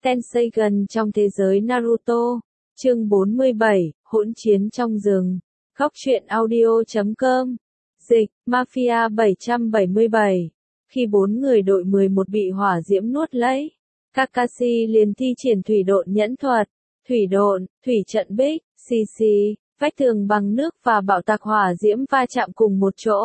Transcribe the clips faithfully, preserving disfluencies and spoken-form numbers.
Tenseigan trong thế giới Naruto. Chương bốn mươi bảy, hỗn chiến trong rừng. Góc truyện audio chấm com. Dịch, Mafia bảy trăm bảy mươi bảy. Khi bốn người đội mười một bị hỏa diễm nuốt lấy, Kakashi liền thi triển thủy độn nhẫn thuật. Thủy độn, thủy trận bích, xì xì, vách tường bằng nước và bạo tạc hỏa diễm va chạm cùng một chỗ,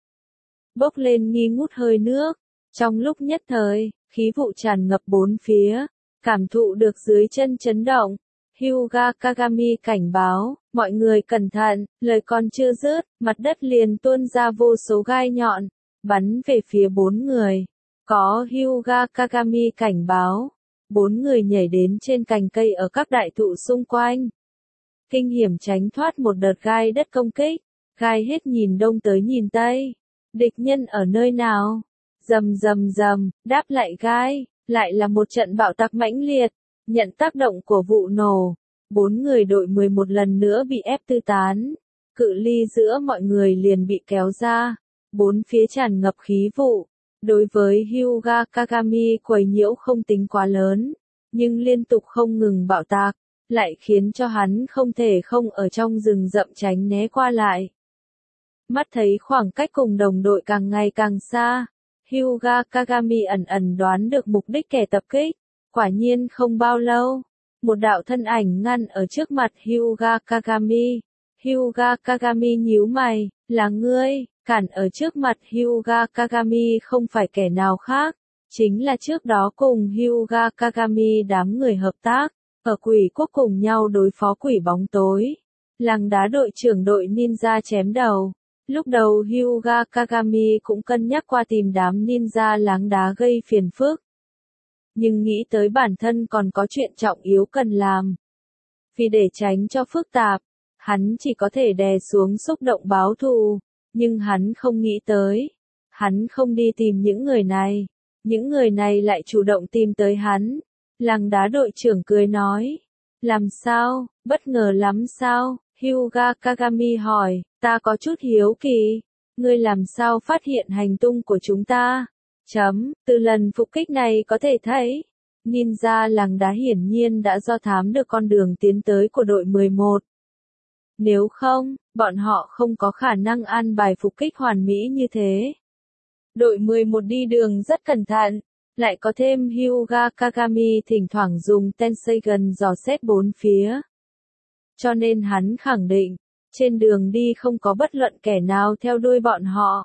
bốc lên nghi ngút hơi nước. Trong lúc nhất thời, khí vụ tràn ngập bốn phía, cảm thụ được dưới chân chấn động. Hyuga Kagami cảnh báo, mọi người cẩn thận, lời còn chưa dứt, mặt đất liền tuôn ra vô số gai nhọn, bắn về phía bốn người. Có Hyuga Kagami cảnh báo, bốn người nhảy đến trên cành cây ở các đại thụ xung quanh, kinh hiểm tránh thoát một đợt gai đất công kích. Gai hết nhìn đông tới nhìn tây, địch nhân ở nơi nào? Rầm rầm rầm, đáp lại gai, lại là một trận bạo tạc mãnh liệt. Nhận tác động của vụ nổ, bốn người đội mười một lần nữa bị ép tứ tán. Cự ly giữa mọi người liền bị kéo ra, bốn phía tràn ngập khí vụ. Đối với Hyuga Kagami, quấy nhiễu không tính quá lớn, nhưng liên tục không ngừng bạo tạc, lại khiến cho hắn không thể không ở trong rừng rậm tránh né qua lại. Mắt thấy khoảng cách cùng đồng đội càng ngày càng xa, Hyuga Kagami ẩn ẩn đoán được mục đích kẻ tập kích. Quả nhiên không bao lâu, một đạo thân ảnh ngăn ở trước mặt Hyuga Kagami. Hyuga Kagami nhíu mày, là ngươi? Cản ở trước mặt Hyuga Kagami không phải kẻ nào khác, chính là trước đó cùng Hyuga Kagami đám người hợp tác, ở quỷ quốc cùng nhau đối phó quỷ bóng tối. Làng đá đội trưởng đội ninja chém đầu. Lúc đầu Hyuga Kagami cũng cân nhắc qua tìm đám ninja láng đá gây phiền phức, nhưng nghĩ tới bản thân còn có chuyện trọng yếu cần làm. Vì để tránh cho phức tạp, hắn chỉ có thể đè xuống xúc động báo thù, nhưng hắn không nghĩ tới. Hắn không đi tìm những người này, những người này lại chủ động tìm tới hắn. Làng đá đội trưởng cười nói, làm sao, bất ngờ lắm sao? Hyuga Kagami hỏi, ta có chút hiếu kỳ, ngươi làm sao phát hiện hành tung của chúng ta? Chấm, từ lần phục kích này có thể thấy, ninja làng đá hiển nhiên đã do thám được con đường tiến tới của đội mười một. Nếu không, bọn họ không có khả năng an bài phục kích hoàn mỹ như thế. Đội mười một đi đường rất cẩn thận, lại có thêm Hyuga Kagami thỉnh thoảng dùng Tenseigan dò xét bốn phía. Cho nên hắn khẳng định, trên đường đi không có bất luận kẻ nào theo đuôi bọn họ.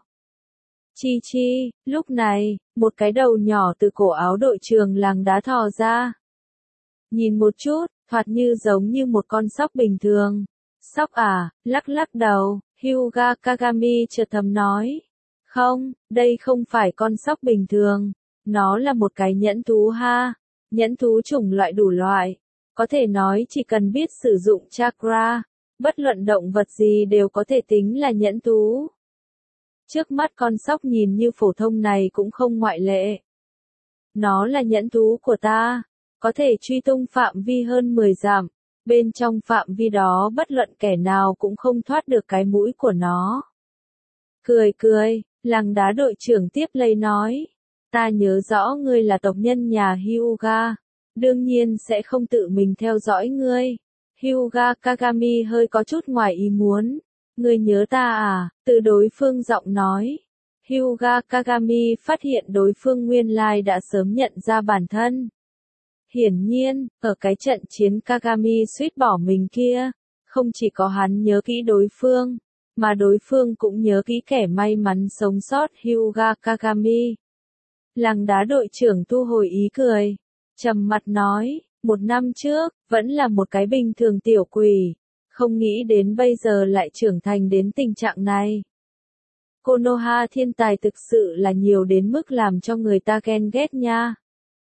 Chi chi, lúc này, một cái đầu nhỏ từ cổ áo đội trưởng làng đá thò ra. Nhìn một chút, thoạt như giống như một con sóc bình thường. Sóc à, lắc lắc đầu, Hyuga Kagami chợt thầm nói. Không, đây không phải con sóc bình thường, nó là một cái nhẫn thú ha. Nhẫn thú chủng loại đủ loại, có thể nói chỉ cần biết sử dụng chakra, bất luận động vật gì đều có thể tính là nhẫn thú. Trước mắt con sóc nhìn như phổ thông này cũng không ngoại lệ. Nó là nhẫn thú của ta, có thể truy tung phạm vi hơn mười dặm, bên trong phạm vi đó bất luận kẻ nào cũng không thoát được cái mũi của nó. Cười cười, làng đá đội trưởng tiếp lấy nói, ta nhớ rõ ngươi là tộc nhân nhà Hyuga, đương nhiên sẽ không tự mình theo dõi ngươi. Hyuga Kagami hơi có chút ngoài ý muốn. Ngươi nhớ ta à? Từ đối phương giọng nói. Hyuga Kagami phát hiện đối phương nguyên lai đã sớm nhận ra bản thân. Hiển nhiên, ở cái trận chiến Kagami suýt bỏ mình kia, không chỉ có hắn nhớ kỹ đối phương, mà đối phương cũng nhớ kỹ kẻ may mắn sống sót Hyuga Kagami. Làng đá đội trưởng thu hồi ý cười, trầm mặt nói, một năm trước, vẫn là một cái bình thường tiểu quỷ. Không nghĩ đến bây giờ lại trưởng thành đến tình trạng này. Konoha thiên tài thực sự là nhiều đến mức làm cho người ta ghen ghét nha.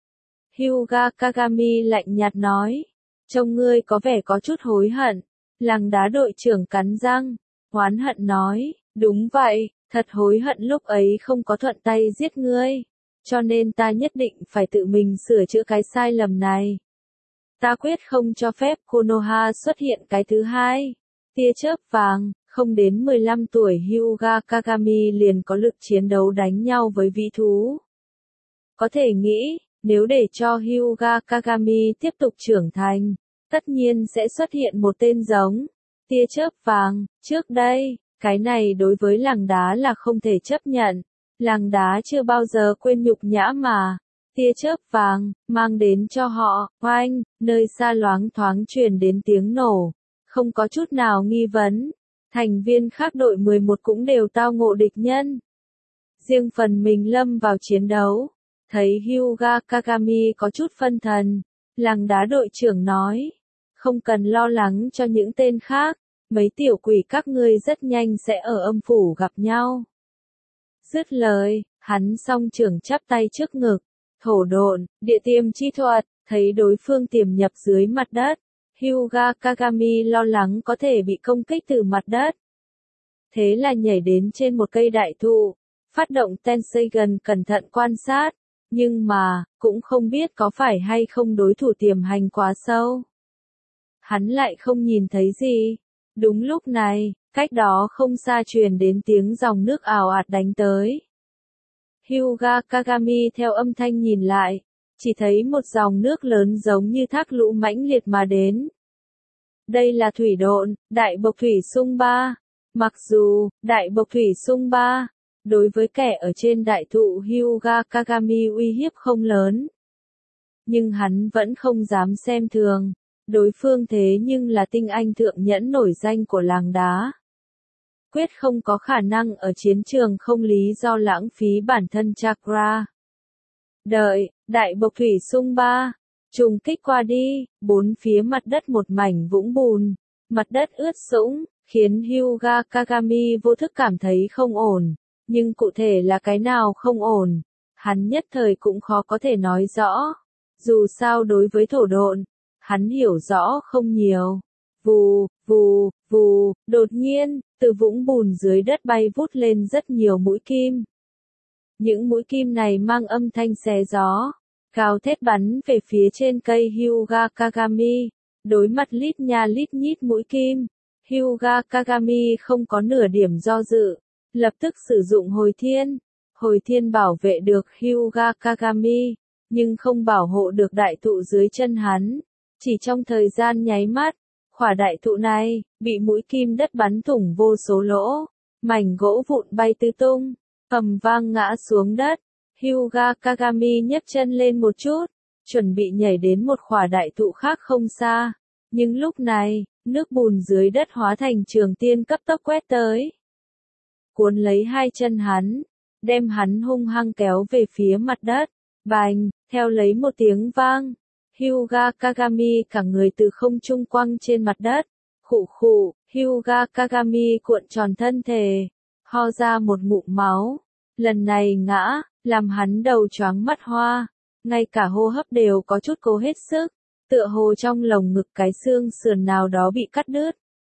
Hyuga Kagami lạnh nhạt nói. Trông ngươi có vẻ có chút hối hận. Làng đá đội trưởng cắn răng, oán hận nói. Đúng vậy, thật hối hận lúc ấy không có thuận tay giết ngươi. Cho nên ta nhất định phải tự mình sửa chữa cái sai lầm này. Ta quyết không cho phép Konoha xuất hiện cái thứ hai. Tia chớp vàng, không đến mười lăm tuổi Hyuga Kagami liền có lực chiến đấu đánh nhau với vĩ thú. Có thể nghĩ, Nếu để cho Hyuga Kagami tiếp tục trưởng thành, tất nhiên sẽ xuất hiện một tên giống tia chớp vàng. Trước đây, cái này đối với làng đá là không thể chấp nhận. Làng đá chưa bao giờ quên nhục nhã mà tia chớp vàng mang đến cho họ. Oanh, nơi xa loáng thoáng truyền đến tiếng nổ, không có chút nào nghi vấn. Thành viên khác đội mười một cũng đều tao ngộ địch nhân. Riêng phần mình lâm vào chiến đấu. Thấy Hyuga Kagami có chút phân thần, làng đá đội trưởng nói, không cần lo lắng cho những tên khác, mấy tiểu quỷ các ngươi rất nhanh sẽ ở âm phủ gặp nhau. Dứt lời, hắn song trưởng chắp tay trước ngực, thổ độn, địa tiềm chi thuật, thấy đối phương tiềm nhập dưới mặt đất. Hyuga Kagami lo lắng có thể bị công kích từ mặt đất. Thế là nhảy đến trên một cây đại thụ, phát động Tenseigan cẩn thận quan sát, nhưng mà, cũng không biết có phải hay không đối thủ tiềm hành quá sâu. Hắn lại không nhìn thấy gì. Đúng lúc này, cách đó không xa truyền đến tiếng dòng nước ào ạt đánh tới. Hyuga Kagami theo âm thanh nhìn lại, chỉ thấy một dòng nước lớn giống như thác lũ mãnh liệt mà đến. Đây là thủy độn, đại bộc thủy xung ba. Mặc dù, đại bộc thủy xung ba, đối với kẻ ở trên đại thụ Hyuga Kagami uy hiếp không lớn. Nhưng hắn vẫn không dám xem thường. Đối phương thế nhưng là tinh anh thượng nhẫn nổi danh của làng đá. Quyết không có khả năng ở chiến trường không lý do lãng phí bản thân chakra. Đợi, đại bộc thủy xung ba, trùng kích qua đi, bốn phía mặt đất một mảnh vũng bùn, mặt đất ướt sũng, khiến Hyuga Kagami vô thức cảm thấy không ổn, nhưng cụ thể là cái nào không ổn, hắn nhất thời cũng khó có thể nói rõ. Dù sao đối với thổ độn, hắn hiểu rõ không nhiều. Vù, vù, vù, đột nhiên, từ vũng bùn dưới đất bay vút lên rất nhiều mũi kim. Những mũi kim này mang âm thanh xé gió, gào thét bắn về phía trên cây Hyuga Kagami, đối mặt lít nha lít nhít mũi kim. Hyuga Kagami không có nửa điểm do dự, lập tức sử dụng hồi thiên. Hồi thiên bảo vệ được Hyuga Kagami, nhưng không bảo hộ được đại thụ dưới chân hắn. Chỉ trong thời gian nháy mắt, khỏa đại thụ này, bị mũi kim đất bắn thủng vô số lỗ, mảnh gỗ vụn bay tứ tung, ầm vang ngã xuống đất. Hyuga Kagami nhấc chân lên một chút, chuẩn bị nhảy đến một khỏa đại thụ khác không xa. Nhưng lúc này, nước bùn dưới đất hóa thành trường tiên cấp tốc quét tới. Cuốn lấy hai chân hắn, đem hắn hung hăng kéo về phía mặt đất. Bành, theo lấy một tiếng vang. Hyuga Kagami cả người từ không trung quăng trên mặt đất. Khụ khụ, Hyuga Kagami cuộn tròn thân thể, ho ra một ngụm máu. Lần này ngã, làm hắn đầu choáng mắt hoa, ngay cả hô hấp đều có chút cố hết sức, tựa hồ trong lồng ngực cái xương sườn nào đó bị cắt đứt.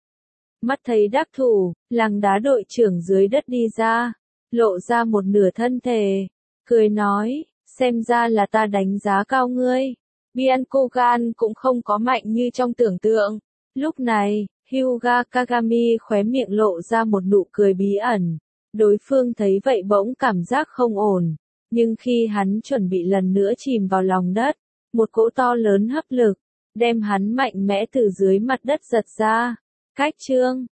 Mắt thấy đắc thủ, làng đá đội trưởng dưới đất đi ra, lộ ra một nửa thân thể, cười nói, xem ra là ta đánh giá cao ngươi. Byakugan cũng không có mạnh như trong tưởng tượng. Lúc này, Hyuga Kagami khóe miệng lộ ra một nụ cười bí ẩn. Đối phương thấy vậy bỗng cảm giác không ổn. Nhưng khi hắn chuẩn bị lần nữa chìm vào lòng đất, một cỗ to lớn hấp lực, đem hắn mạnh mẽ từ dưới mặt đất giật ra. Cách chương